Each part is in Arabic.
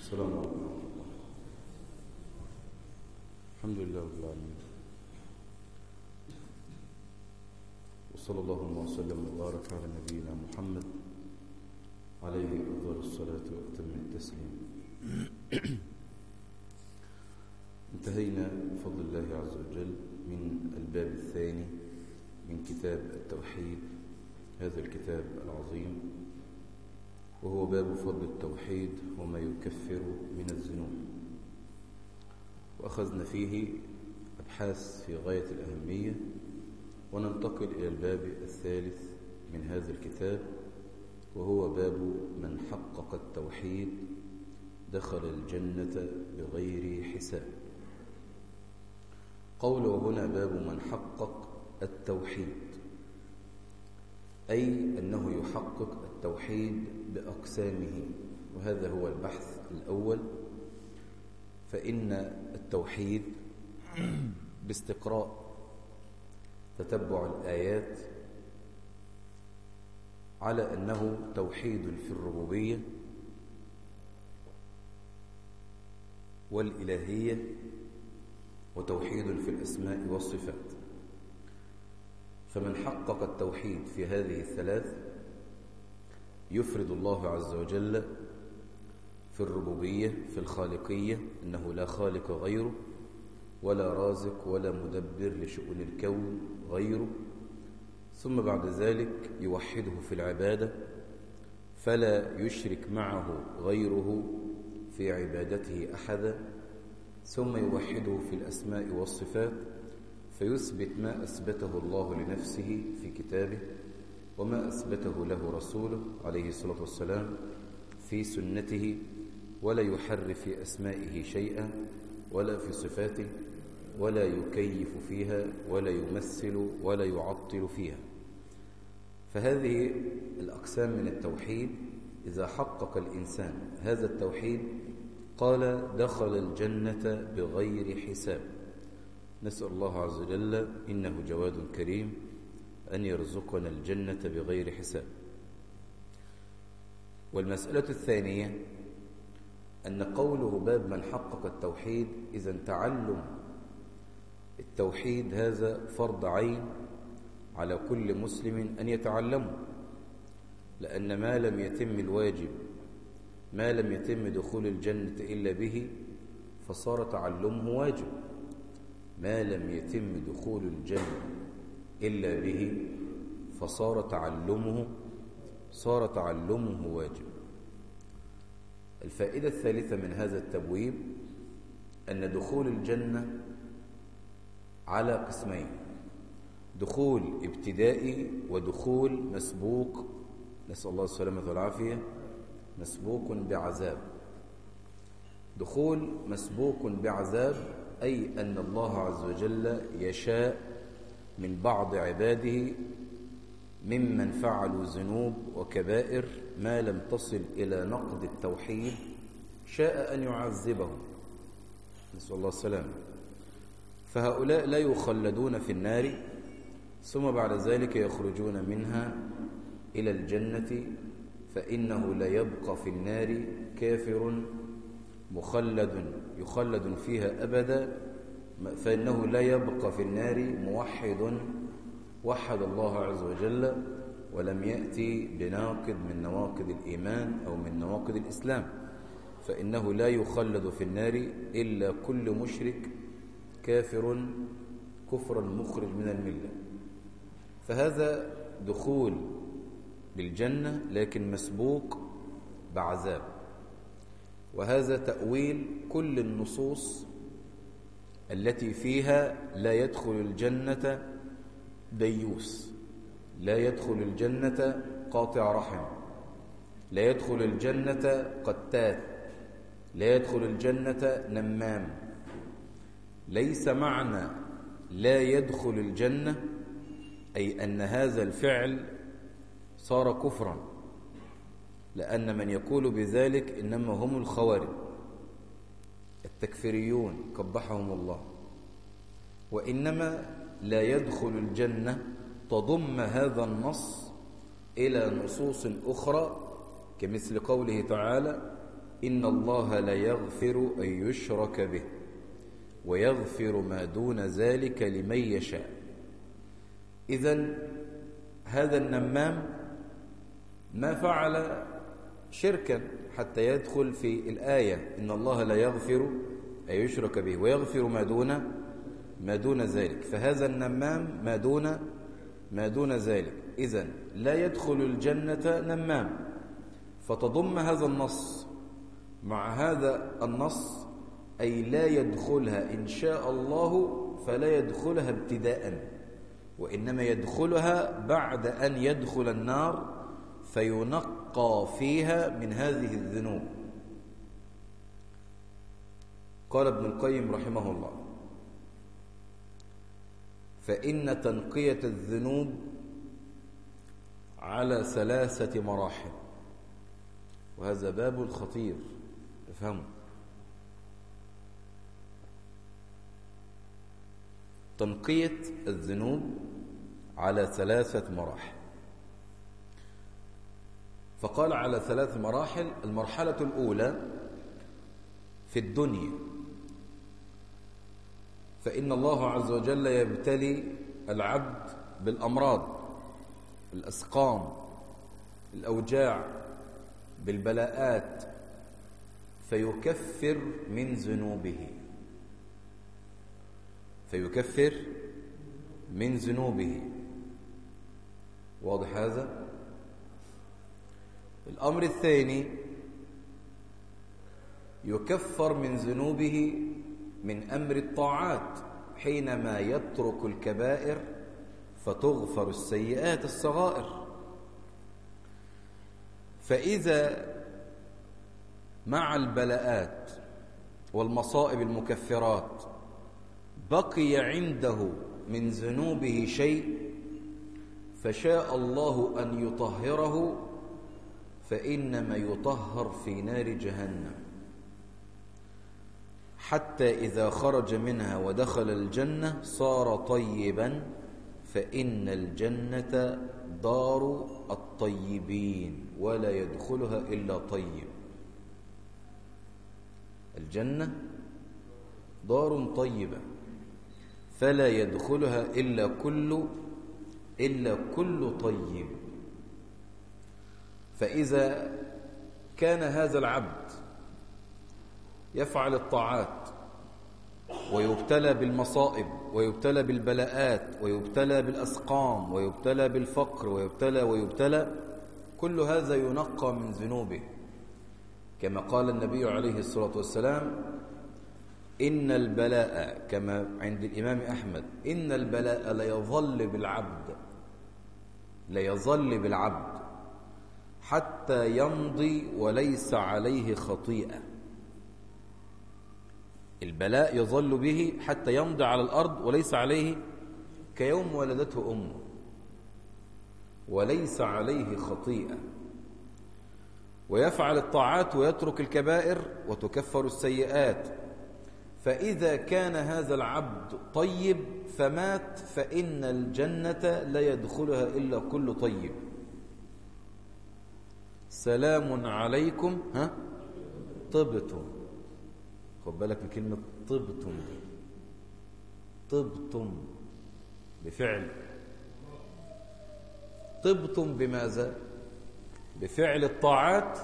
السلام عليكم. الحمد لله رب العالمين، وصلى الله وسلم وبارك على نبينا محمد عليه أفضل الصلاة وأتم التسليم. انتهينا بفضل الله عز وجل من الباب الثاني من كتاب التوحيد، هذا الكتاب العظيم، وهو باب فضل التوحيد وما يكفر من الذنوب. وأخذنا فيه أبحاث في غاية الأهمية، وننتقل إلى الباب الثالث من هذا الكتاب، وهو باب من حقق التوحيد دخل الجنة بغير حساب. قوله هنا باب من حقق التوحيد، أي أنه يحقق التوحيد بأقسامه، وهذا هو البحث الأول. فإن التوحيد باستقراء تتبع الآيات على أنه توحيد في الربوبية والإلهية، وتوحيد في الأسماء والصفات. فمن حقق التوحيد في هذه الثلاث يفرد الله عز وجل في الربوبية، في الخالقية، أنه لا خالق غيره، ولا رازق ولا مدبر لشؤون الكون غيره. ثم بعد ذلك يوحده في العبادة، فلا يشرك معه غيره في عبادته أحدا. ثم يوحده في الأسماء والصفات، فيثبت ما أثبته الله لنفسه في كتابه، وما أثبته له رسوله عليه الصلاة والسلام في سنته، ولا يحرف في أسمائه شيئا ولا في صفاته، ولا يكيف فيها ولا يمثل ولا يعطل فيها. فهذه الأقسام من التوحيد إذا حقق الإنسان هذا التوحيد قال دخل الجنة بغير حساب. نسأل الله عز وجل إنه جواد كريم أن يرزقنا الجنة بغير حساب. والمسألة الثانية أن قوله باب من حقق التوحيد، إذا تعلم التوحيد هذا فرض عين على كل مسلم أن يتعلمه، لأن ما لم يتم الواجب، ما لم يتم دخول الجنة إلا به، فصار تعلمه واجب. ما لم يتم دخول الجنة إلا به فصار تعلمه واجب. الفائدة الثالثة من هذا التبويب أن دخول الجنة على قسمين: دخول ابتدائي ودخول مسبوق، نسأل الله السلامة والعافية، مسبوق بعذاب. دخول مسبوق بعذاب أي أن الله عز وجل يشاء من بعض عباده ممن فعلوا ذنوب وكبائر ما لم تصل إلى نقض التوحيد، شاء أن يعذبهم، نسأل الله السلامة. فهؤلاء لا يخلدون في النار، ثم بعد ذلك يخرجون منها إلى الجنة، فإنه لا يبقى في النار كافر يخلد فيها أبدا، فإنه لا يبقى في النار موحد وحد الله عز وجل ولم يأتي بناقض من نواقض الإيمان أو من نواقض الإسلام، فإنه لا يخلد في النار إلا كل مشرك كافر كفرا مخرج من الملة. فهذا دخول بالجنة لكن مسبوق بعذاب. وهذا تأويل كل النصوص التي فيها لا يدخل الجنة ديوس، لا يدخل الجنة قاطع رحم، لا يدخل الجنة قتات، لا يدخل الجنة نمام. ليس معنى لا يدخل الجنة أي أن هذا الفعل صار كفرا، لأن من يقول بذلك إنما هم الخوارج التكفيريون قبحهم الله. وإنما لا يدخل الجنة تضم هذا النص إلى نصوص أخرى، كمثل قوله تعالى إن الله لا يغفر أن يشرك به ويغفر ما دون ذلك لمن يشاء. إذن هذا النمام ما فعل شركا حتى يدخل في الآية إن الله لا يغفر أن يشرك به ويغفر ما دون ذلك، فهذا النمام ما دون ذلك. إذن لا يدخل الجنة نمام، فتضم هذا النص مع هذا النص أي لا يدخلها إن شاء الله، فلا يدخلها ابتداء، وإنما يدخلها بعد أن يدخل النار فينقى فيها من هذه الذنوب. قال ابن القيم رحمه الله: فإن تنقية الذنوب على 3 مراحل، وهذا باب خطير افهموا. تنقية الذنوب على 3 مراحل. فقال على 3 مراحل. المرحلة الأولى في الدنيا، فإن الله عز وجل يبتلي العبد بالأمراض، الأسقام، الأوجاع، بالبلاءات، فيكفر من ذنوبه. واضح هذا؟ الأمر الثاني: يكفر من ذنوبه من أمر الطاعات حينما يترك الكبائر فتغفر السيئات الصغائر. فإذا مع البلاءات والمصائب المكفرات بقي عنده من ذنوبه شيء فشاء الله أن يطهره، فإنما يطهر في نار جهنم، حتى إذا خرج منها ودخل الجنة صار طيبا، فإن الجنة دار الطيبين ولا يدخلها إلا طيب. الجنة دار طيبة فلا يدخلها إلا كل طيب. فإذا كان هذا العبد يفعل الطاعات ويبتلى بالمصائب ويبتلى بالبلاءات ويبتلى بالأسقام ويبتلى بالفقر ويبتلى، كل هذا ينقى من ذنوبه، كما قال النبي عليه الصلاة والسلام: إن البلاء، كما عند الإمام أحمد، إن البلاء ليظل بالعبد حتى يمضي وليس عليه خطيئة. البلاء يظل به حتى يمضي على الأرض وليس عليه، كيوم ولدته أمه، وليس عليه خطيئة. ويفعل الطاعات ويترك الكبائر وتكفر السيئات. فإذا كان هذا العبد طيب فمات، فإن الجنة لا يدخلها إلا كل طيب. سلام عليكم طبتم. خد بالك من كلمة طبتم دي، طبتم بفعل. طبتم بماذا؟ بفعل الطاعات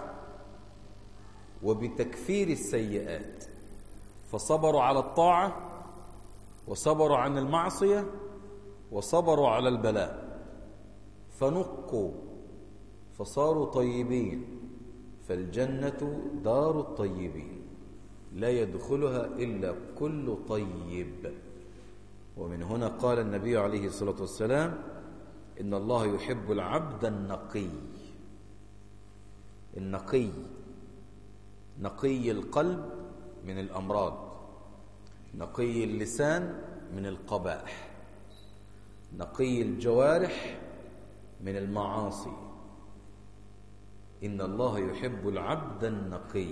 وبتكفير السيئات، فصبروا على الطاعة وصبروا عن المعصية وصبروا على البلاء، فنقوا فصاروا طيبين، فالجنة دار الطيبين لا يدخلها إلا كل طيب. ومن هنا قال النبي عليه الصلاة والسلام: إن الله يحب العبد النقي. النقي نقي القلب من الأمراض، نقي اللسان من القبائح، نقي الجوارح من المعاصي. إن الله يحب العبد النقي.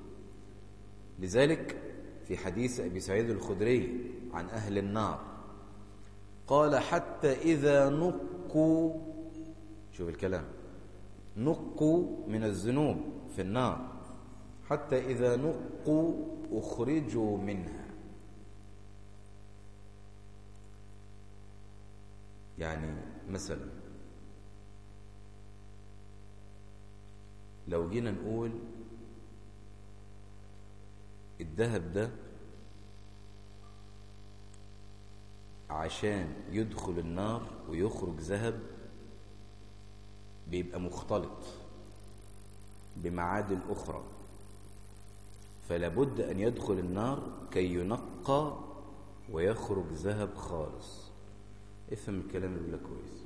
لذلك في حديث أبي سعيد الخدري عن أهل النار قال: حتى إذا نقوا، شوف الكلام، نقوا من الذنوب في النار، حتى إذا نقوا أخرجوا منها. يعني مثلا لو جينا نقول الذهب ده عشان يدخل النار ويخرج ذهب بيبقى مختلط بمعادن أخرى، فلا بد أن يدخل النار كي ينقى ويخرج ذهب خالص. افهم الكلام اللي بقوله كويس.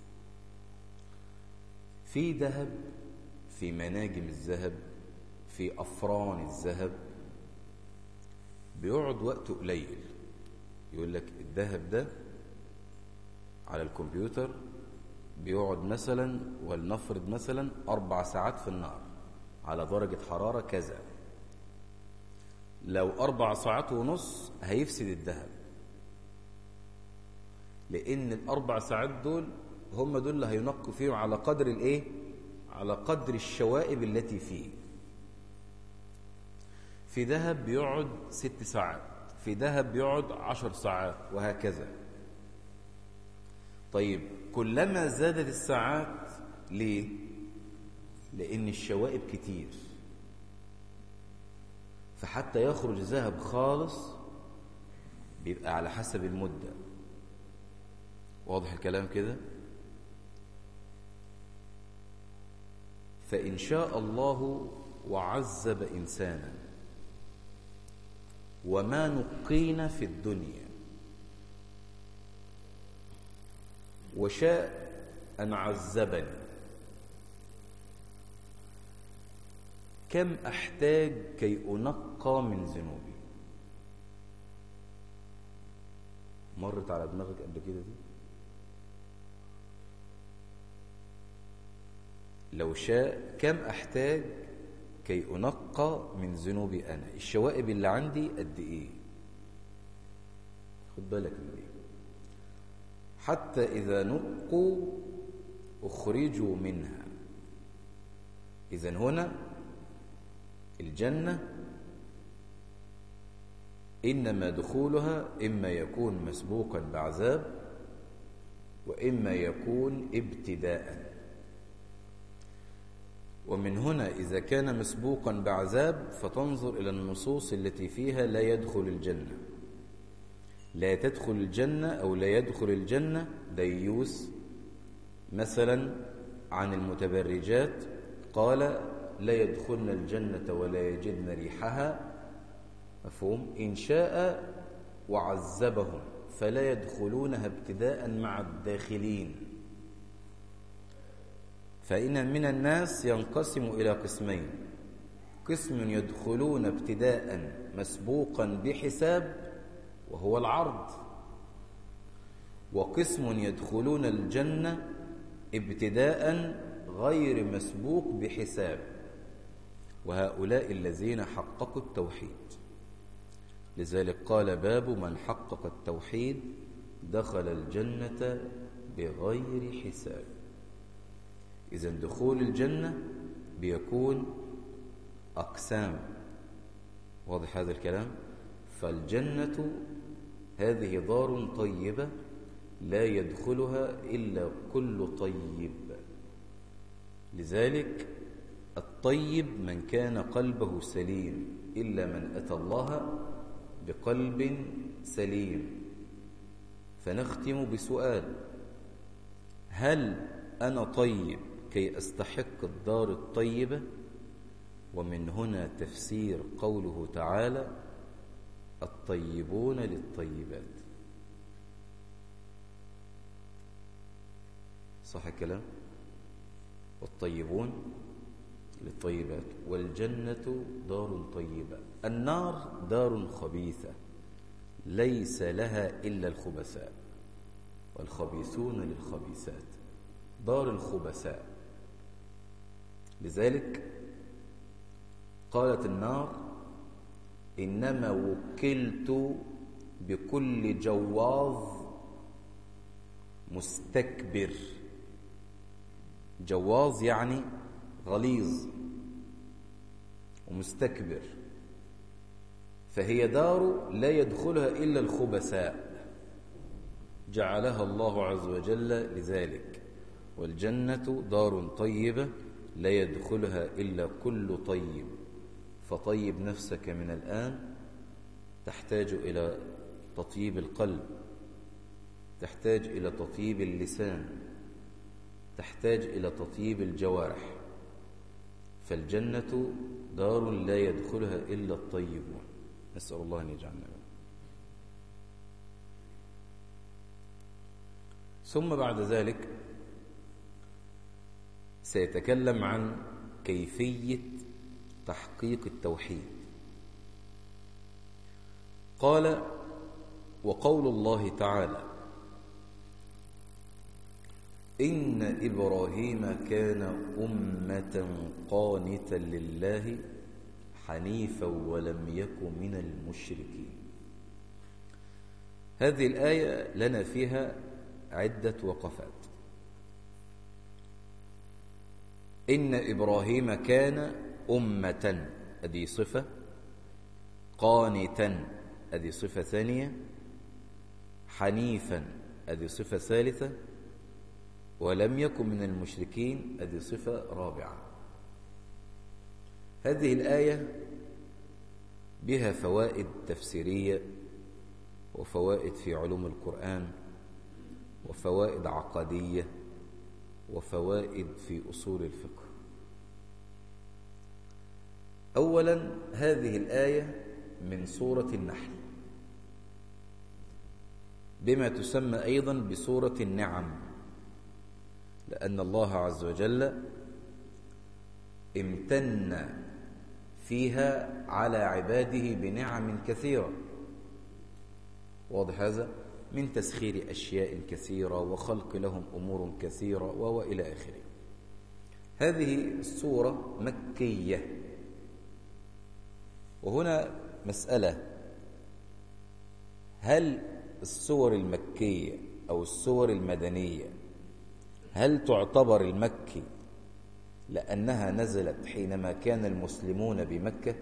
في ذهب، في مناجم الذهب، في أفران الذهب بيقعد وقت قليل. يقول لك الذهب ده على الكمبيوتر بيقعد مثلا، ولنفرض مثلا 4 ساعات في النار على درجة حرارة كذا. لو 4 ساعات ونص هيفسد الذهب، لأن ال4 ساعات دول هم دول اللي هينقوا فيهم على قدر الايه؟ على قدر الشوائب التي فيه. في ذهب بيقعد 6 ساعات، في ذهب بيقعد 10 ساعات، وهكذا. طيب كلما زادت الساعات ليه؟ لأن الشوائب كتير، فحتى يخرج ذهب خالص بيبقى على حسب المدة. واضح الكلام كده؟ فإن شاء الله وعذب إنسانا وما نقينا في الدنيا، وشاء أن عذبني، كم أحتاج كي أنقى من ذنوبي؟ مرت على دماغك قبل كده دي؟ لو شاء كم أحتاج كي أنقى من ذنوبي أنا؟ الشوائب اللي عندي قد إيه؟ خد بالك من إيه؟ حتى إذا نقوا أخرجوا منها. إذن هنا الجنة إنما دخولها إما يكون مسبوقا بعذاب وإما يكون ابتداء. ومن هنا إذا كان مسبوقا بعذاب فتنظر إلى النصوص التي فيها لا يدخل الجنة، لا تدخل الجنة أو لا يدخل الجنة ديوس. مثلا عن المتبرجات قال لا يدخلن الجنة ولا يجدن ريحها، مفهوم؟ إن شاء وعذبهم فلا يدخلونها ابتداء مع الداخلين. فإن من الناس ينقسم إلى قسمين: قسم يدخلون ابتداء مسبوقا بحساب وهو العرض، وقسم يدخلون الجنة ابتداء غير مسبوق بحساب، وهؤلاء الذين حققوا التوحيد. لذلك قال: باب من حقق التوحيد دخل الجنة بغير حساب. إذن دخول الجنة بيكون أقسام. واضح هذا الكلام؟ فالجنة هذه دار طيبة لا يدخلها إلا كل طيب. لذلك الطيب من كان قلبه سليم، إلا من أتى الله بقلب سليم. فنختم بسؤال: هل أنا طيب كي أستحق الدار الطيبة؟ ومن هنا تفسير قوله تعالى: الطيبون للطيبات. صح الكلام؟ والطيبون للطيبات، والجنة دار طيبة. النار دار خبيثة ليس لها إلا الخبثاء، والخبيثون للخبيثات، دار الخبثاء. لذلك قالت النار: إنما وكلت بكل جواظ مستكبر. جواظ يعني غليظ، ومستكبر، فهي دار لا يدخلها إلا الخبثاء، جعلها الله عز وجل لذلك. والجنة دار طيبة لا يدخلها إلا كل طيب، فطيب نفسك من الآن. تحتاج إلى تطيب القلب، تحتاج إلى تطيب اللسان، تحتاج إلى تطيب الجوارح. فالجنة دار لا يدخلها إلا الطيبون، نسأل الله أن يجعلنا. ثم بعد ذلك سيتكلم عن كيفية تحقيق التوحيد. قال: وقول الله تعالى: إن إبراهيم كان أمة قانتا لله حنيفا ولم يك من المشركين. هذه الآية لنا فيها عدة وقفات. إن إبراهيم كان أمة، هذه صفة. قانتا، هذه صفة ثانية. حنيفا، هذه صفة ثالثة. ولم يكن من المشركين، هذه صفة رابعة. هذه الآية بها فوائد تفسيرية، وفوائد في علوم القرآن، وفوائد عقدية، وفوائد في أصول الفقه. أولا، هذه الآية من سورة النحل، بما تسمى أيضا بسورة النعم، لأن الله عز وجل امتن فيها على عباده بنعم كثيرة. واضح هذا؟ من تسخير أشياء كثيرة، وخلق لهم أمور كثيرة، وإلى آخره. هذه السورة مكية. وهنا مسألة: هل السور المكية أو السور المدنية هل تعتبر المكي لأنها نزلت حينما كان المسلمون بمكة،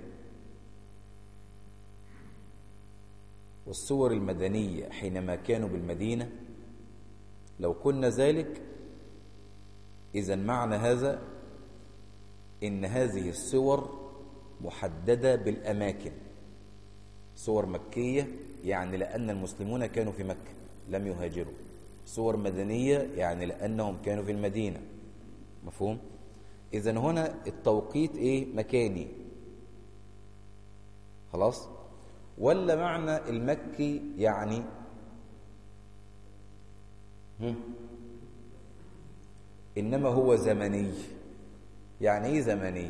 والسور المدنية حينما كانوا بالمدينة؟ لو كنا ذلك، إذن معنى هذا إن هذه السور محددة بالأماكن. سور مكية يعني لأن المسلمون كانوا في مكة لم يهاجروا. سور مدنية يعني لأنهم كانوا في المدينة. مفهوم؟ إذن هنا التوقيت مكاني. خلاص؟ ولا معنى المكي يعني إنما هو زمني؟ يعني إيه زمني؟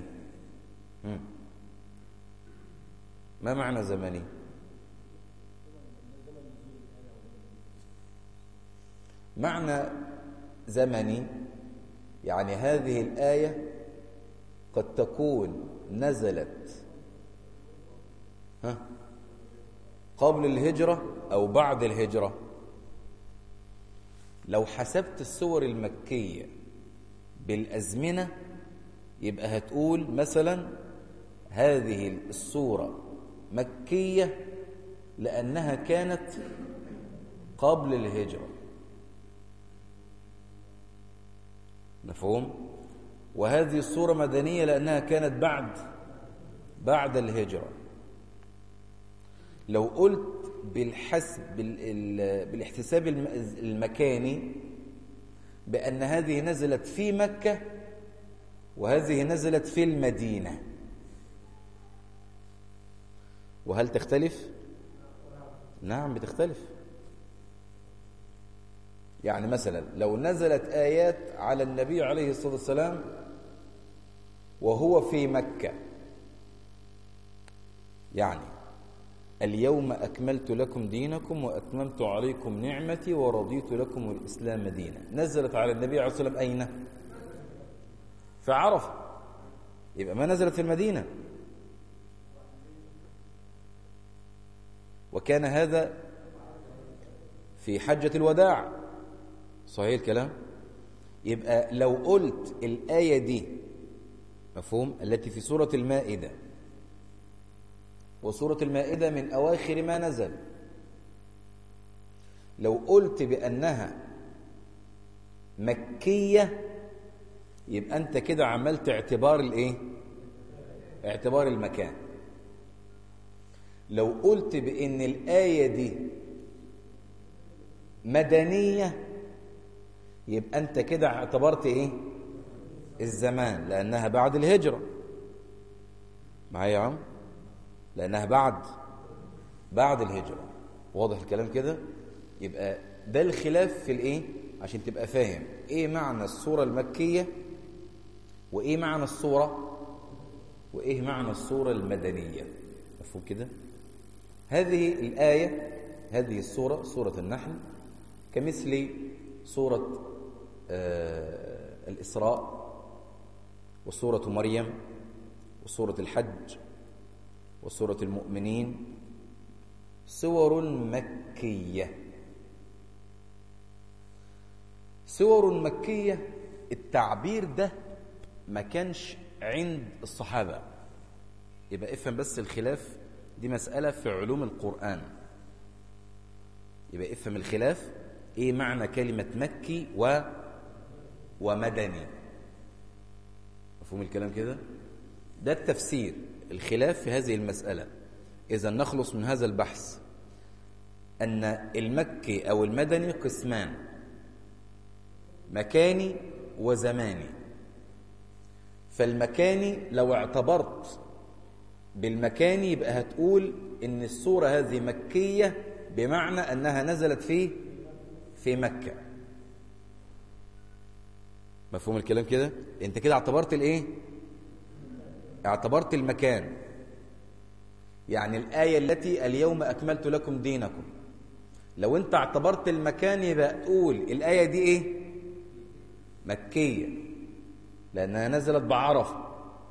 ما معنى زمني؟ معنى زمني يعني هذه الآية قد تكون نزلت قبل الهجرة أو بعد الهجرة. لو حسبت السور المكية بالأزمنة يبقى هتقول مثلا هذه السورة مكية لأنها كانت قبل الهجرة. مفهوم؟ وهذه السورة مدنية لأنها كانت بعد الهجرة. لو قلت بالاحتساب المكاني بأن هذه نزلت في مكة وهذه نزلت في المدينة، وهل تختلف؟ نعم بتختلف. يعني مثلا لو نزلت آيات على النبي عليه الصلاة والسلام وهو في مكة، يعني اليوم أكملت لكم دينكم وأتممت عليكم نعمتي ورضيت لكم الإسلام دينا، نزلت على النبي عليه الصلاة والسلام أين؟ في عرفة. يبقى ما نزلت في المدينة. وكان هذا في حجة الوداع. صحيح الكلام؟ يبقى لو قلت الآية دي، مفهوم، التي في سورة المائدة وسورة المائدة من أواخر ما نزل. لو قلت بأنها مكية يبقى أنت كده عملت اعتبار الإيه؟ اعتبار المكان. لو قلت بأن الآية دي مدنية يبقى أنت كده اعتبرت إيه؟ الزمان، لأنها بعد الهجرة. معايا يا عم؟ لأنها بعد الهجرة. واضح الكلام كده؟ يبقى ده الخلاف في الإيه؟ عشان تبقى فاهم إيه معنى السورة المكية وإيه معنى السورة المدنية. مفهوم كده؟ هذه الآية، هذه السورة، سورة النحل، كمثل سورة الإسراء وسورة مريم وسورة الحج وسورة المؤمنين، سور مكية. سور مكية التعبير ده ما كانش عند الصحابة. يبقى افهم بس الخلاف، دي مسألة في علوم القرآن. يبقى افهم الخلاف، ايه معنى كلمة مكي ومدني. مفهوم الكلام كده؟ ده التفسير، الخلاف في هذه المسألة. إذا نخلص من هذا البحث أن المكي أو المدني قسمان، مكاني وزماني. فالمكاني لو اعتبرت بالمكاني يبقى هتقول إن السورة هذه مكية بمعنى أنها نزلت في مكة. مفهوم الكلام كده؟ أنت كده اعتبرت الإيه؟ اعتبرت المكان. يعني الآية التي اليوم أكملت لكم دينكم، لو أنت اعتبرت المكان يبقى تقول الآية دي إيه؟ مكية لأنها نزلت بعرفة.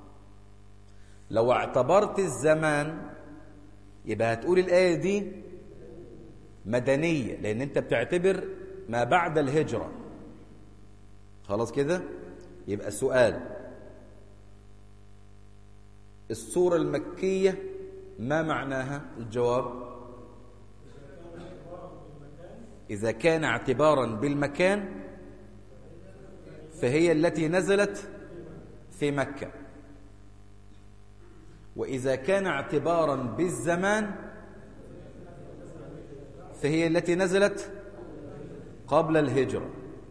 لو اعتبرت الزمان يبقى هتقول الآية دي مدنية لأن أنت بتعتبر ما بعد الهجرة. خلاص كده؟ يبقى سؤال، السورة المكية ما معناها؟ الجواب: إذا كان اعتبارا بالمكان فهي التي نزلت في مكة، وإذا كان اعتبارا بالزمان فهي التي نزلت قبل الهجرة.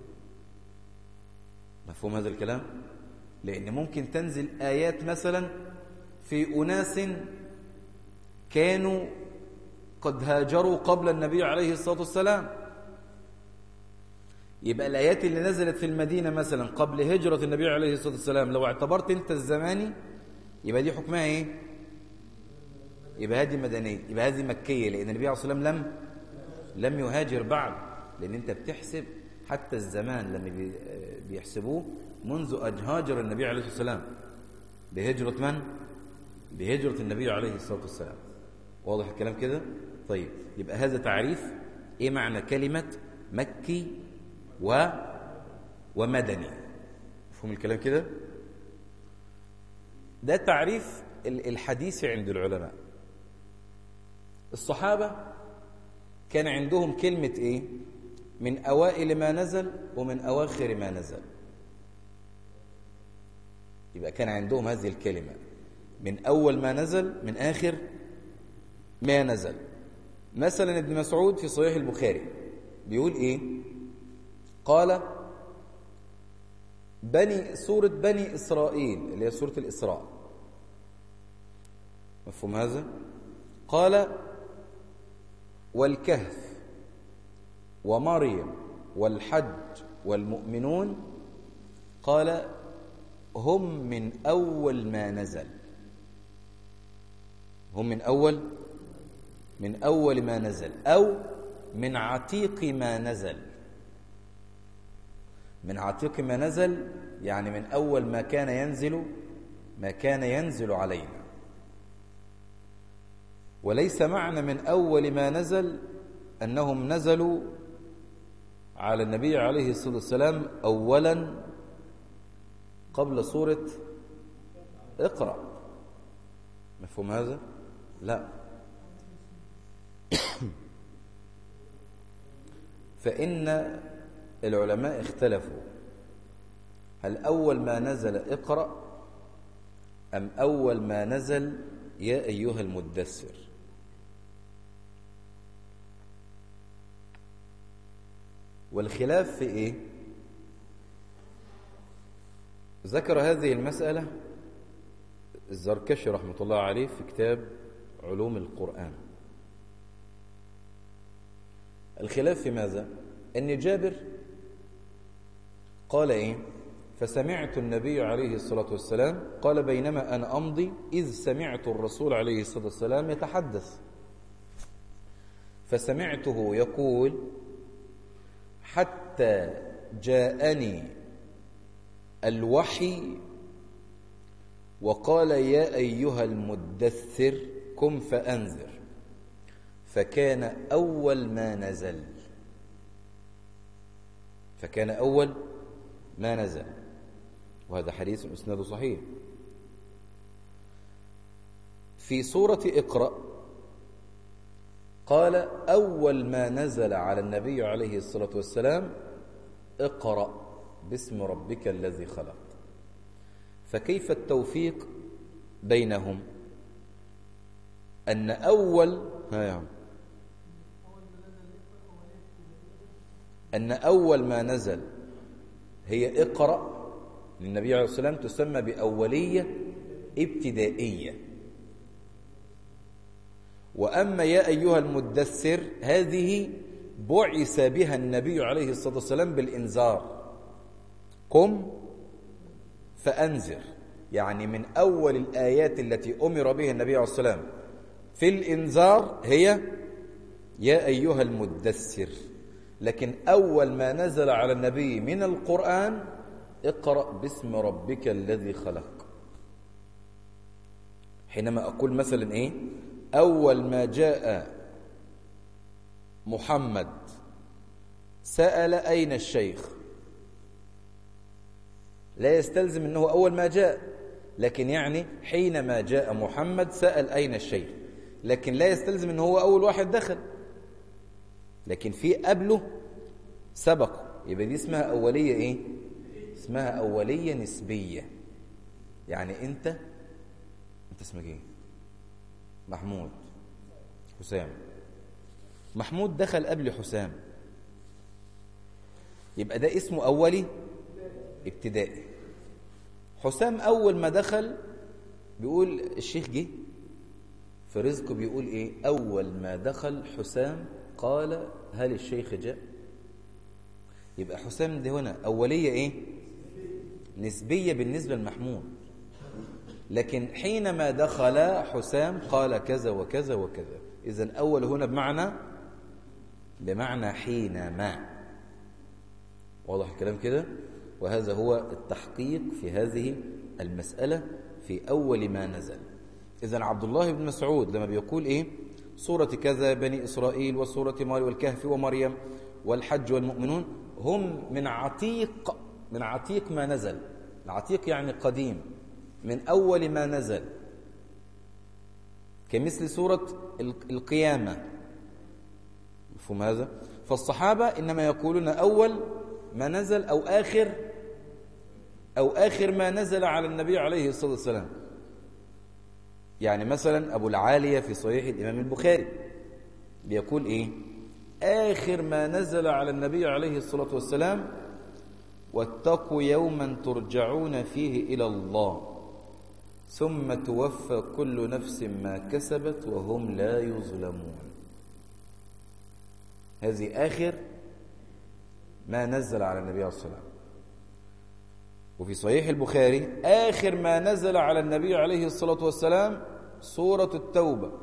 مفهوم هذا الكلام؟ لأن ممكن تنزل آيات مثلا في أناس كانوا قد هاجروا قبل النبي عليه الصلاة والسلام، يبقى الآيات اللي نزلت في المدينة مثلا قبل هجرة النبي عليه الصلاة والسلام لو اعتبرت انت الزماني يبقى دي حكمها ايه؟ يبقى هذه مدنية، يبقى هذه مكية، لأن النبي عليه الصلاة والسلام لم يهاجر بعد. لأن انت بتحسب حتى الزمان لما بيحسبوه منذ هاجر النبي عليه الصلاة والسلام بهجرة من؟ بهجرة النبي عليه الصلاة والسلام. واضح الكلام كده؟ طيب، يبقى هذا تعريف ايه معنى كلمة مكي ومدني. مفهوم الكلام كده؟ ده تعريف الحديث عند العلماء. الصحابة كان عندهم كلمة ايه؟ من أوائل ما نزل ومن أواخر ما نزل. يبقى كان عندهم هذه الكلمة، من أول ما نزل من آخر ما نزل. مثلا ابن مسعود في صحيح البخاري بيقول ايه؟ قال سورة بني إسرائيل اللي هي سورة الإسراء. مفهوم هذا؟ قال والكهف ومريم والحج والمؤمنون، قال هم من أول ما نزل. هم من أول ما نزل أو من عتيق ما نزل. من عتيق ما نزل يعني من أول ما كان ينزل علينا. وليس معنى من أول ما نزل أنهم نزلوا على النبي عليه الصلاة والسلام أولا قبل سورة اقرأ. مفهوم هذا؟ لا. فإن العلماء اختلفوا هل أول ما نزل اقرأ أم أول ما نزل يا أيها المدثر. والخلاف في إيه؟ ذكر هذه المسألة الزركشي رحمة الله عليه في كتاب علوم القرآن. الخلاف في ماذا؟ أن جابر قال إيه؟ فسمعت النبي عليه الصلاة والسلام قال بينما أنا أمضي إذ سمعت الرسول عليه الصلاة والسلام يتحدث فسمعته يقول حتى جاءني الوحي وقال يا أيها المدثر قم فأنذر فكان أول ما نزل. فكان أول ما نزل، وهذا حديث إسناده صحيح. في سورة اقرأ قال أول ما نزل على النبي عليه الصلاة والسلام اقرأ باسم ربك الذي خلق. فكيف التوفيق بينهم؟ أن أول ما نزل هي اقرأ للنبي عليه الصلاة والسلام تسمى بأولية ابتدائية، وأما يا أيها المدثر هذه بعث بها النبي عليه الصلاة والسلام بالإنذار قم فأنذر، يعني من أول الآيات التي أمر بها النبي عليه الصلاة والسلام في الإنذار هي يا أيها المدثر. لكن أول ما نزل على النبي من القرآن اقرأ باسم ربك الذي خلق. حينما أقول مثلا إيه أول ما جاء محمد سأل أين الشيخ، لا يستلزم أنه أول ما جاء، لكن يعني حينما جاء محمد سأل أين الشيخ، لكن لا يستلزم أنه هو أول واحد دخل، لكن في قبله سبق، يبقى دي اسمها أولية إيه؟ اسمها أولية نسبية. يعني أنت اسمك إيه؟ محمود، حسام. محمود دخل قبل حسام، يبقى ده اسمه أولي ابتدائي. حسام أول ما دخل بيقول الشيخ جه في رزقه، بيقول إيه؟ أول ما دخل حسام قال هل الشيخ جاء؟ يبقى حسام ده هنا أولية إيه؟ نسبية بالنسبة لمحمود، لكن حينما دخل حسام قال كذا وكذا وكذا. إذن أول هنا بمعنى حينما. واضح الكلام كده؟ وهذا هو التحقيق في هذه المسألة في أول ما نزل. إذن عبد الله بن مسعود لما بيقول إيه؟ سورة كذا بني إسرائيل وسورة مريم والكهف ومريم والحج والمؤمنون هم من عتيق ما نزل. العتيق يعني قديم، من أول ما نزل، كمثل سورة القيامة. مفهوم هذا؟ فالصحابة إنما يقولون أول ما نزل أو آخر ما نزل على النبي عليه الصلاة والسلام. يعني مثلا أبو العالية في صحيح الإمام البخاري بيقول إيه؟ آخر ما نزل على النبي عليه الصلاة والسلام واتقوا يوما ترجعون فيه إلى الله ثم توفى كل نفس ما كسبت وهم لا يظلمون. هذه آخر ما نزل على النبي عليه الصلاة والسلام. وفي صحيح البخاري آخر ما نزل على النبي عليه الصلاة والسلام سورة التوبة.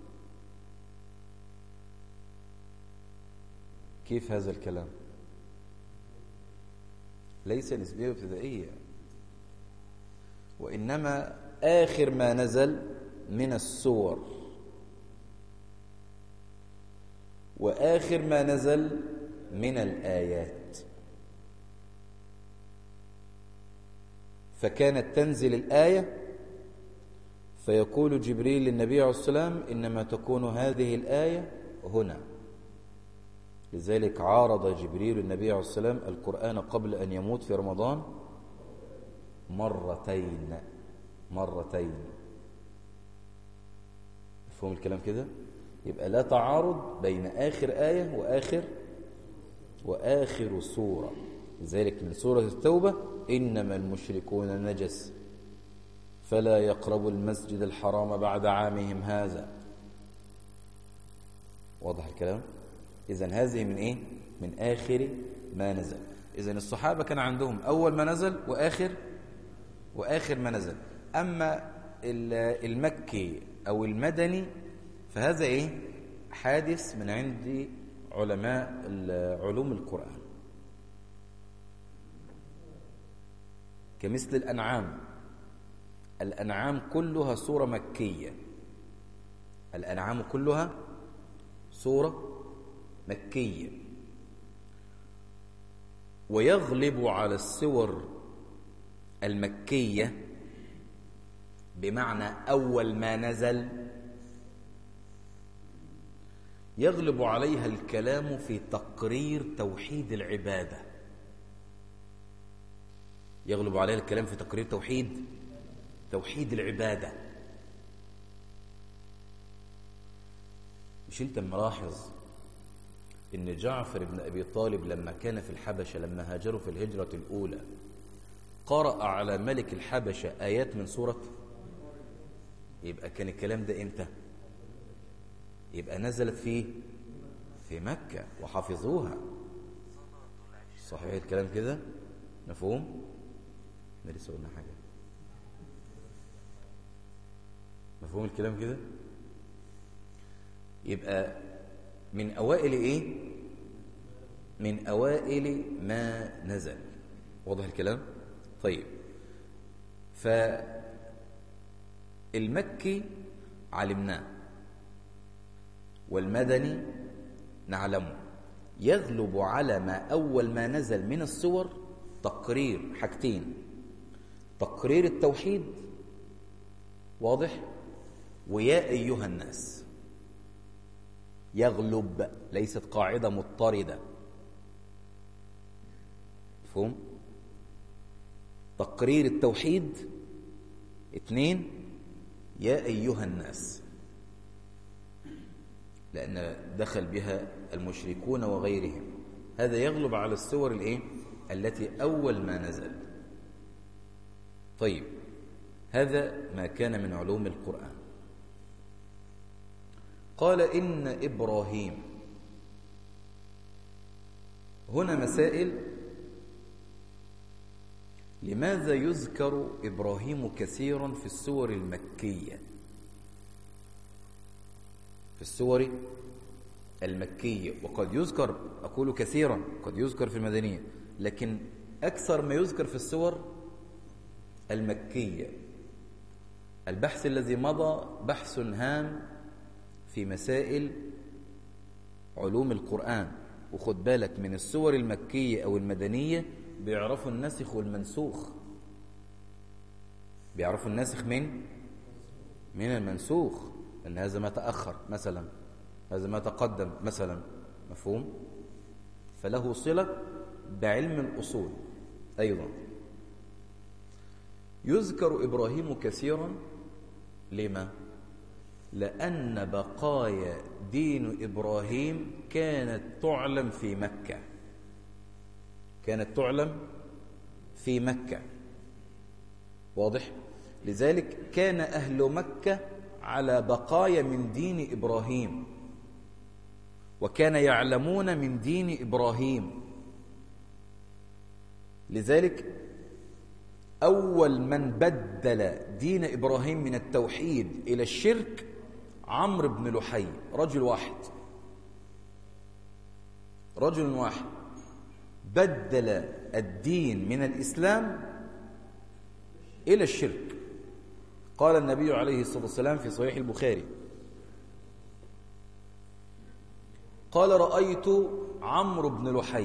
كيف هذا الكلام؟ ليس نسبية وابتدائية، وإنما آخر ما نزل من السور وآخر ما نزل من الآيات. فكانت تنزل الآية فيقول جبريل للنبي عليه السلام إنما تكون هذه الآية هنا. لذلك عارض جبريل النبي عليه السلام القرآن قبل أن يموت في رمضان مرتين. مفهوم الكلام كده؟ يبقى لا تعارض بين آخر آية وآخر سورة. لذلك من سورة التوبة إنما المشركون نجس فلا يقربوا المسجد الحرام بعد عامهم هذا. واضح الكلام؟ إذن هذه من إيه؟ من آخر ما نزل. إذن الصحابة كان عندهم أول ما نزل وآخر ما نزل. أما المكي أو المدني فهذا إيه؟ حادث من عند علماء علوم القرآن، كمثل الأنعام كلها سورة مكية. الأنعام كلها سورة مكية، ويغلب على السور المكية بمعنى أول ما نزل يغلب عليها الكلام في تقرير توحيد العبادة. يغلب عليها الكلام في تقرير توحيد العبادة. مش انت ملاحظ ان جعفر بن أبي طالب لما كان في الحبشة، لما هاجروا في الهجرة الأولى، قرأ على ملك الحبشة آيات من سورة؟ يبقى كان الكلام ده امتى؟ يبقى نزلت في مكة وحفظوها. صحيح الكلام كده؟ مفهوم؟ لسه قلنا حاجة. مفهوم الكلام كده؟ يبقى من أوائل إيه؟ من أوائل ما نزل. واضح الكلام؟ طيب، فالمكي علمناه والمدني نعلمه. يغلب على ما أول ما نزل من السور تقرير حاجتين: تقرير التوحيد، واضح، ويا أيها الناس. يغلب، ليست قاعدة مضطردة. مفهوم؟ تقرير التوحيد، 2 يا أيها الناس، لأن دخل بها المشركون وغيرهم. هذا يغلب على السور الإيه؟ التي أول ما نزل. طيب، هذا ما كان من علوم القرآن. قال إن إبراهيم. هنا مسائل: لماذا يذكر إبراهيم كثيرا في السور المكية؟ في السور المكية، وقد يذكر، أقول كثيرا، قد يذكر في المدنية، لكن أكثر ما يذكر في السور المكية. البحث الذي مضى بحث هام في مسائل علوم القرآن، وخد بالك من السور المكية أو المدنية بيعرفوا الناسخ والمنسوخ. بيعرفوا الناسخ من المنسوخ، أن هذا ما تأخر مثلا، هذا ما تقدم مثلا. مفهوم؟ فله صلة بعلم الأصول أيضا. يذكر إبراهيم كثيرا. لما؟ لأن بقايا دين إبراهيم كانت تعلم في مكة. كانت تعلم في مكة، واضح؟ لذلك كان أهل مكة على بقايا من دين إبراهيم، وكان يعلمون من دين إبراهيم. لذلك أول من بدل دين إبراهيم من التوحيد إلى الشرك عمرو بن لحي، رجل واحد بدل الدين من الإسلام إلى الشرك. قال النبي عليه الصلاة والسلام في صحيح البخاري: قال رأيت عمرو بن لحي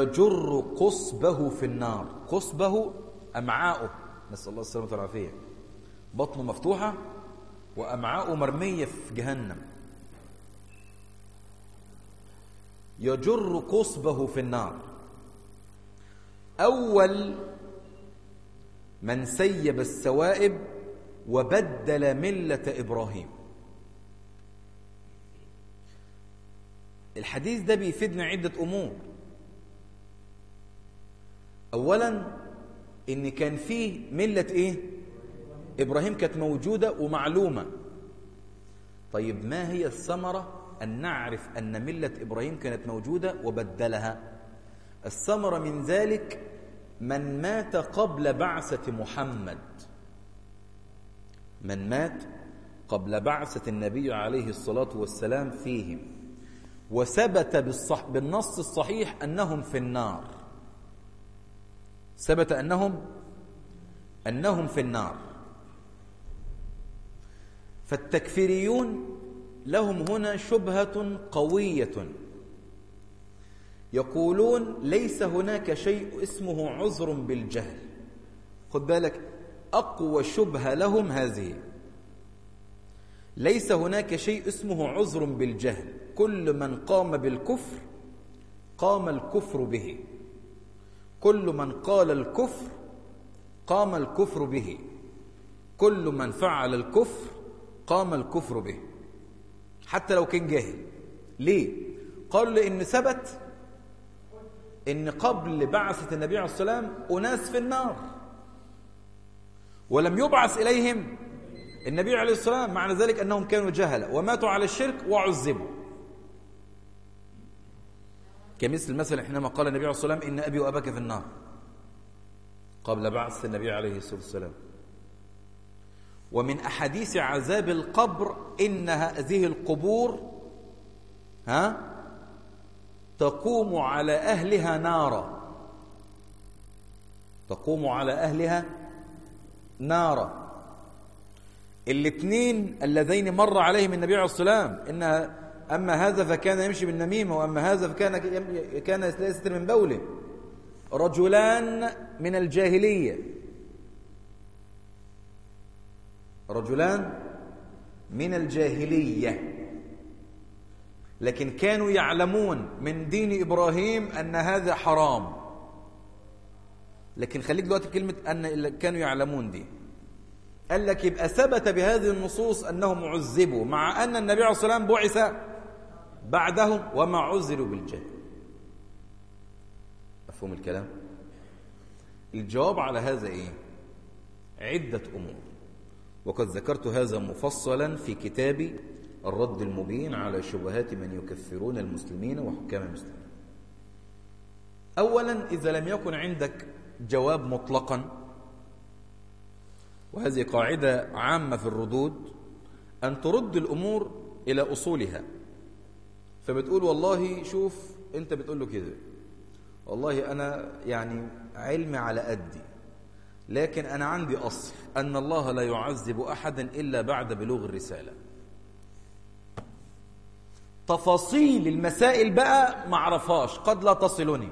يجر قصبه في النار. قصبه أمعاؤه، نسأل الله السلامة والعافية، بطنه مفتوحة وأمعاءه مرمية في جهنم، يجر قصبه في النار. أول من سيب السوائب وبدل ملة إبراهيم. الحديث ده بيفيدنا عدة أمور. أولا إن كان فيه ملة إيه؟ إبراهيم كانت موجودة ومعلومة. طيب ما هي الثمرة أن نعرف أن ملة إبراهيم كانت موجودة وبدلها؟ الثمرة من ذلك من مات قبل بعثة محمد، من مات قبل بعثة النبي عليه الصلاة والسلام فيهم، وثبت بالنص الصحيح أنهم في النار، ثبت أنهم في النار. فالتكفيريون لهم هنا شبهة قوية، يقولون ليس هناك شيء اسمه عذر بالجهل. خد بالك، أقوى شبهة لهم هذه، ليس هناك شيء اسمه عذر بالجهل، كل من قام بالكفر قام الكفر به، كل من قال الكفر قام الكفر به، كل من فعل الكفر قام الكفر به، حتى لو كان جاهل. ليه؟ قالوا لأن ثبت إن قبل بعثة النبي عليه الصلاة والسلام أناس في النار ولم يبعث إليهم النبي عليه الصلاة والسلام، معنى ذلك أنهم كانوا جهلة وماتوا على الشرك وعذبوا. كمثل مثلا حينما قال النبي عليه الصلاة والسلام إن أبي وأباك في النار قبل بعث النبي عليه الصلاة والسلام. ومن أحاديث عذاب القبر إن هذه القبور تقوم على أهلها نارا، تقوم على أهلها نارا. الاثنين اللذين مر عليهم النبي عليه الصلاة والسلام إن أما هذا فكان يمشي بالنميمة وأما هذا فكان لا يستر من بوله، رجلان من الجاهلية، رجلان من الجاهلية، لكن كانوا يعلمون من دين إبراهيم أن هذا حرام. لكن خليك دلوقتي كلمة أن كانوا يعلمون دي، قال لك يبقى ثبت بهذه النصوص أنهم عذبوا مع أن النبي عليه الصلاة والسلام بعث بعدهم وما عذروا بالجهل. مفهوم الكلام؟ الجواب على هذا إيه؟ عدة أمور، وقد ذكرت هذا مفصلا في كتابي الرد المبين على شبهات من يكفرون المسلمين وحكام المسلمين. أولا، إذا لم يكن عندك جواب مطلقا، وهذه قاعدة عامة في الردود، أن ترد الأمور إلى أصولها. فبتقول والله شوف، أنت بتقول له كده، والله أنا يعني علمي على قدي، لكن أنا عندي أصل أن الله لا يعذب أحدا إلا بعد بلوغ الرسالة. تفاصيل المسائل بقى معرفهاش، قد لا تصلني.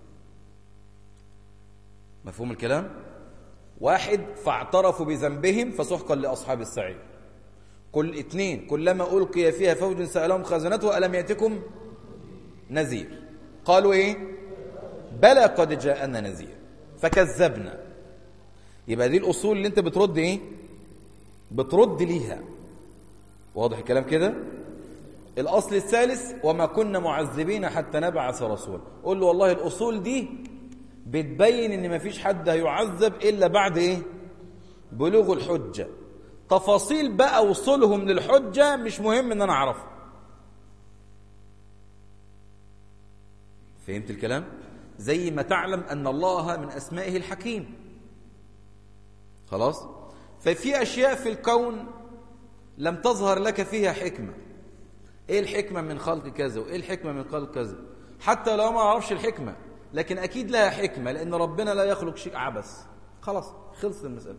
مفهوم الكلام؟ واحد، فاعترفوا بذنبهم فسحقا لأصحاب السعير. كل اثنين، كلما ألقي فيها فوج سألهم خزنته ألم يأتكم نذير؟ قالوا إيه؟ بلى قد جاءنا نذير فكذبنا. يبقى دي الأصول اللي أنت بترد إيه؟ بترد ليها. واضح الكلام كده؟ الأصل الثالث، وما كنا معذبين حتى نبعث رسولا. قول له والله الأصول دي بتبين إن مفيش حد هيعذب إلا بعد إيه؟ بلوغ الحجة. تفاصيل بقى وصولهم للحجة مش مهم إن أنا أعرفها. فهمت الكلام؟ زي ما تعلم أن الله من أسمائه الحكيم. خلاص؟ ففي أشياء في الكون لم تظهر لك فيها حكمة. إيه الحكمة من خلق كذا وإيه الحكمة من خلق كذا؟ حتى لو ما أعرفش الحكمة، لكن أكيد لها حكمة، لأن ربنا لا يخلق شيء عبث. خلاص، خلصت المسألة.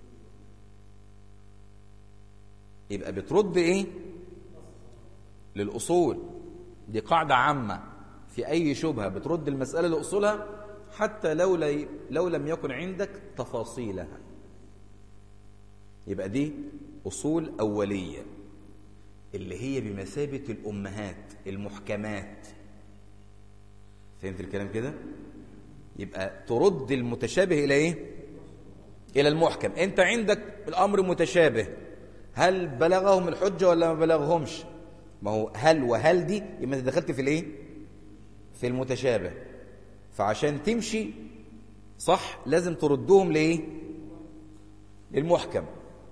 يبقى بترد إيه؟ للأصول. دي قاعدة عامة في أي شبهة، بترد المسألة لأصولها حتى لو لم يكن عندك تفاصيلها. يبقى دي أصول أولية اللي هي بمثابة الأمهات المحكمات. فهمت الكلام كده؟ يبقى ترد المتشابه إلى إيه؟ إلى المحكم. أنت عندك الأمر متشابه، هل بلغهم الحجة ولا ما بلغهمش؟ ما هو هل وهل دي يبقى أنت دخلت في الإيه؟ في المتشابه. فعشان تمشي صح لازم تردهم لإيه؟ للمحكم.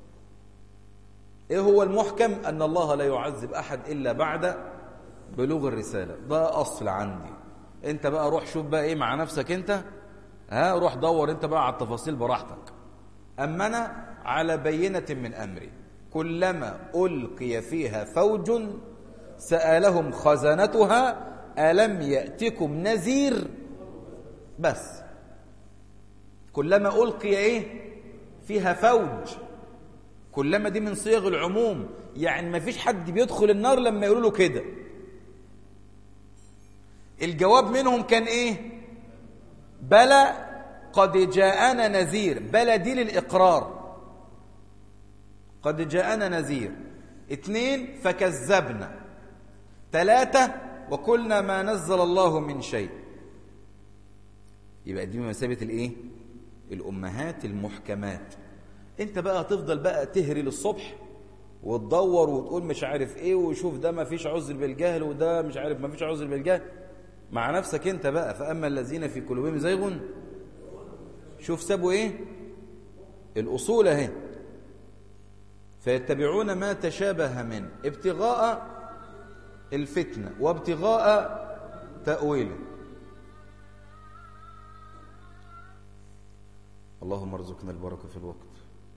إيه هو المحكم؟ أن الله لا يعذب أحد إلا بعد بلوغ الرسالة. ده أصل عندي. أنت بقى روح شوف بقى إيه مع نفسك أنت، روح دور أنت بقى على التفاصيل براحتك. أما أنا على بينة من أمري، كلما ألقي فيها فوج سألهم خزنتها ألم يأتكم نذير. بس كلما ألقي إيه فيها فوج، كلما دي من صيغ العموم، يعني ما فيش حد بيدخل النار لما يقولوا له كده. الجواب منهم كان إيه؟ بلى قد جاءنا نذير. بلى دي للإقرار، قد جاءنا نذير. 2 فكذبنا. 3 وقلنا ما نزل الله من شيء. يبقى دي بمثابة الإيه؟ الأمهات المحكمات. انت بقى هتفضل بقى تهري للصبح وتدور وتقول مش عارف ايه وشوف ده ما فيش عذر بالجهل وده مش عارف ما فيش عذر بالجهل مع نفسك انت بقى. فأما الذين في قلوبهم زيغ، شوف سابوا ايه؟ الأصول اهي. فيتبعون ما تشابه منه ابتغاء الفتنة وابتغاء تأويله. اللهم ارزقنا البركة في الوقت.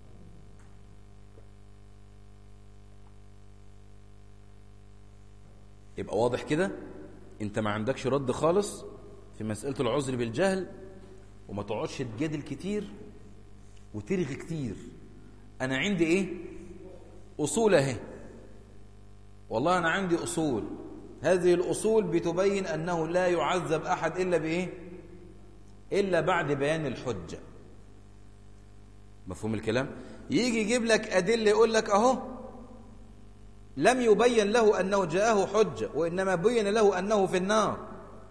يبقى واضح كده انت ما عندكش رد خالص في مسألة العذر بالجهل، وما تقعدش تجادل كتير وترغي كتير. انا عندي ايه؟ اصول اهي. والله انا عندي اصول، هذه الاصول بتبين انه لا يعذب احد الا بايه؟ الا بعد بيان الحجة. مفهوم الكلام؟ يجي يجيب لك ادله يقول لك اهو لم يبين له أنه جاءه حجة وإنما بين له أنه في النار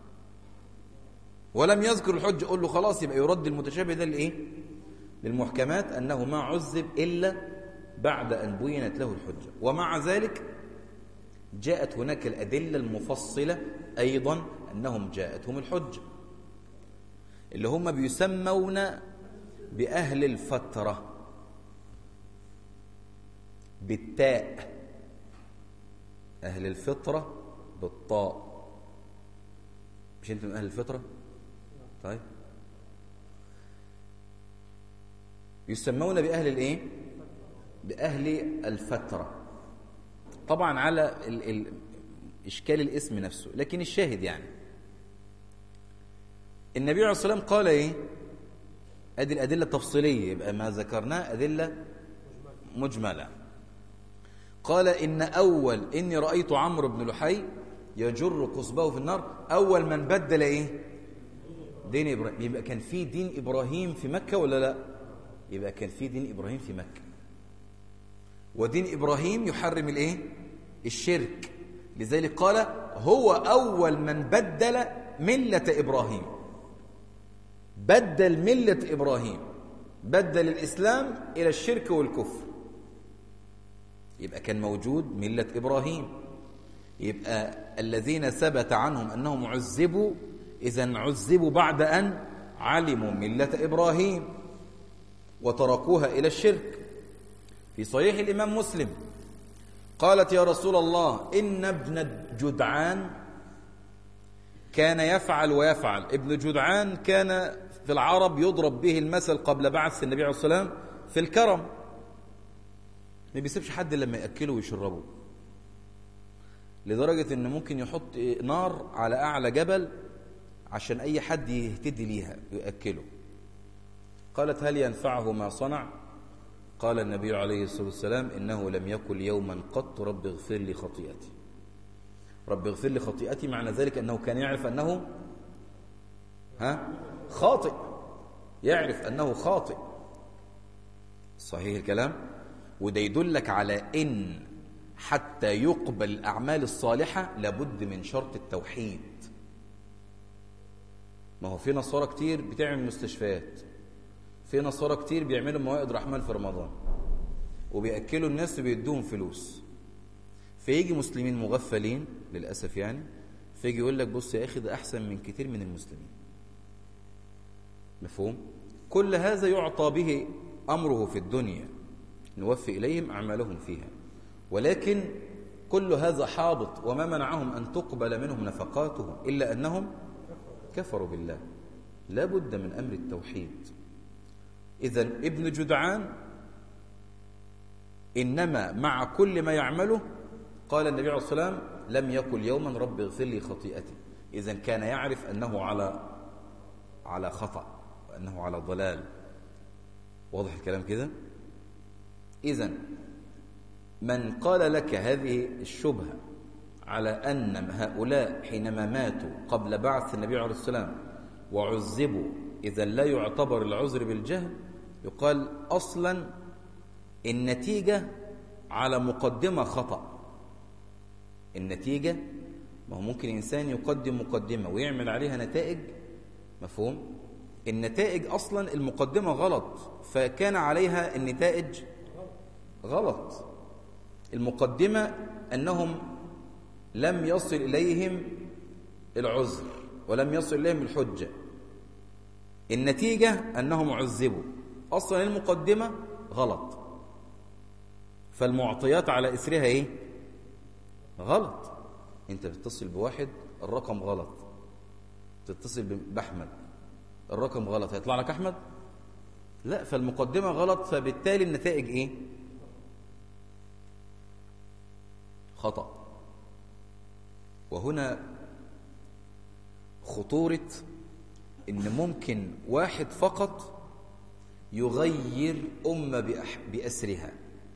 ولم يذكر الحجة. قل له خلاص يبقى يرد المتشابه ده لإيه؟ للمحكمات أنه ما عذب إلا بعد أن بينت له الحجة. ومع ذلك جاءت هناك الأدلة المفصلة أيضا أنهم جاءتهم الحجة، اللي هم بيسمون بأهل الفترة بالتاء، أهل الفطرة بالطاء. مش أنتم من أهل الفطرة؟ طيب يسمون بأهل الإيه؟ بأهل الفترة. طبعا على إشكال الاسم نفسه، لكن الشاهد يعني النبي عليه الصلاة والسلام قال إيه؟ أدي الأدلة التفصيلية، يبقى ما ذكرناه أدلة مجملة. قال إني رأيت عمرو بن لحي يجر قصبه في النار أول من بدل إيه؟ دين إبراهيم. يبقى كان في دين إبراهيم في مكة ولا لا؟ يبقى كان في دين إبراهيم في مكة، ودين إبراهيم يحرم الإيه؟ الشرك. لذلك قال هو أول من بدل ملة إبراهيم، بدل ملة إبراهيم، بدل الإسلام إلى الشرك والكفر. يبقى كان موجود ملة إبراهيم. يبقى الذين ثبت عنهم أنهم عذبوا، إذن عذبوا بعد أن علموا ملة إبراهيم وتركوها إلى الشرك. في صحيح الإمام مسلم قالت يا رسول الله إن ابن جدعان كان يفعل ويفعل. ابن جدعان كان في العرب يضرب به المثل قبل بعث النبي عليه الصلاة والسلام في الكرم، ما بيسيبش حد لما يأكله ويشربه، لدرجة إنه ممكن يحط نار على أعلى جبل عشان أي حد يهتدي ليها ويأكله. قالت هل ينفعه ما صنع؟ قال النبي عليه الصلاة والسلام إنه لم يقل يوما قط رب اغفر لي خطيئتي. رب اغفر لي خطيئتي معنى ذلك أنه كان يعرف أنه خاطئ، يعرف أنه خاطئ. صحيح الكلام؟ وده يدلك على إن حتى يقبل الأعمال الصالحة لابد من شرط التوحيد. ما هو في نصارى كتير بتعمل مستشفيات، في نصارى كتير بيعملوا موائد رحمن في رمضان وبيأكلوا الناس وبيدوهم فلوس، فيجي مسلمين مغفلين للأسف يعني، فيجي يقول لك بص يا أخي ده أحسن من كتير من المسلمين. مفهوم؟ كل هذا يعطى به أمره في الدنيا، نوفي إليهم أعمالهم فيها، ولكن كل هذا حابط، وما منعهم أن تقبل منهم نفقاتهم إلا أنهم كفروا بالله. لا بد من أمر التوحيد. إذن ابن جدعان إنما مع كل ما يعمله قال النبي عليه الصلاة والسلام لم يقل يوما رب اغفر لي خطيئتي. إذن كان يعرف أنه على خطأ وأنه على ضلال. واضح الكلام كده؟ إذن من قال لك هذه الشبهة على أن هؤلاء حينما ماتوا قبل بعث النبي عليه الصلاة والسلام وعذبوا إذا لا يعتبر العذر بالجهل، يقال أصلا النتيجة على مقدمة خطأ. النتيجة، ما هو ممكن إنسان يقدم مقدمة ويعمل عليها نتائج، مفهوم؟ النتائج أصلا المقدمة غلط، فكان عليها النتائج غلط. المقدمة أنهم لم يصل إليهم العذر ولم يصل إليهم الحجة. النتيجة أنهم عذبوا، أصلا المقدمة غلط، فالمعطيات على إثرها إيه؟ غلط. أنت بتتصل بواحد الرقم غلط، تتصل بأحمد الرقم غلط، هيطلع لك أحمد؟ لا، فالمقدمة غلط، فبالتالي النتائج إيه؟ خطأ. وهنا خطورة إن ممكن واحد فقط يغير أمة بأسرها.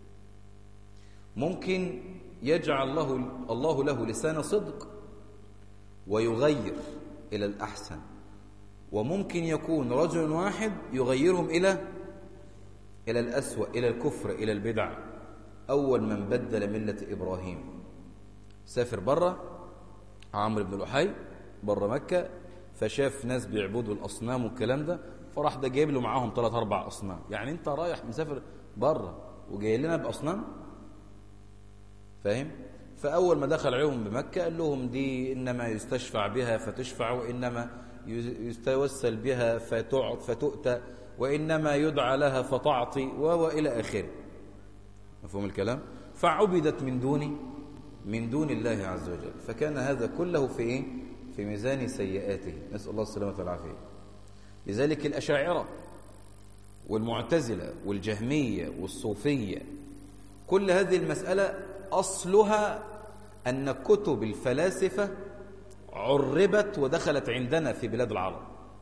ممكن يجعل الله له لسان صدق ويغير إلى الأحسن، وممكن يكون رجل واحد يغيرهم إلى الأسوأ، إلى الكفر، إلى البدع. أول من بدل ملة إبراهيم سافر بره، عمرو بن لحي بره مكة، فشاف ناس بيعبدوا الأصنام والكلام ده، فراح ده جايب له معاهم 3-4 أصنام. يعني أنت رايح مسافر بره وجاي لنا بأصنام؟ فاهم؟ فأول ما دخل عليهم بمكة قال لهم دي إنما يستشفع بها فتشفع، وإنما يتوسل بها فتؤتى، وإنما يدعى لها فتعطي، وإلى آخره. مفهوم الكلام؟ فعبدت من دون الله عز وجل، فكان هذا كله في إيه؟ في ميزان سيئاته، نسأل الله السلامة والعافية. لذلك الأشاعرة والمعتزلة والجهمية والصوفية، كل هذه المسألة أصلها أن كتب الفلاسفة عربت ودخلت عندنا في بلاد العرب.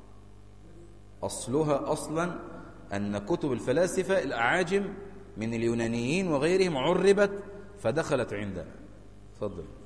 أصلها أصلا أن كتب الفلاسفة الأعاجم من اليونانيين وغيرهم عربت فدخلت عندنا. تفضل.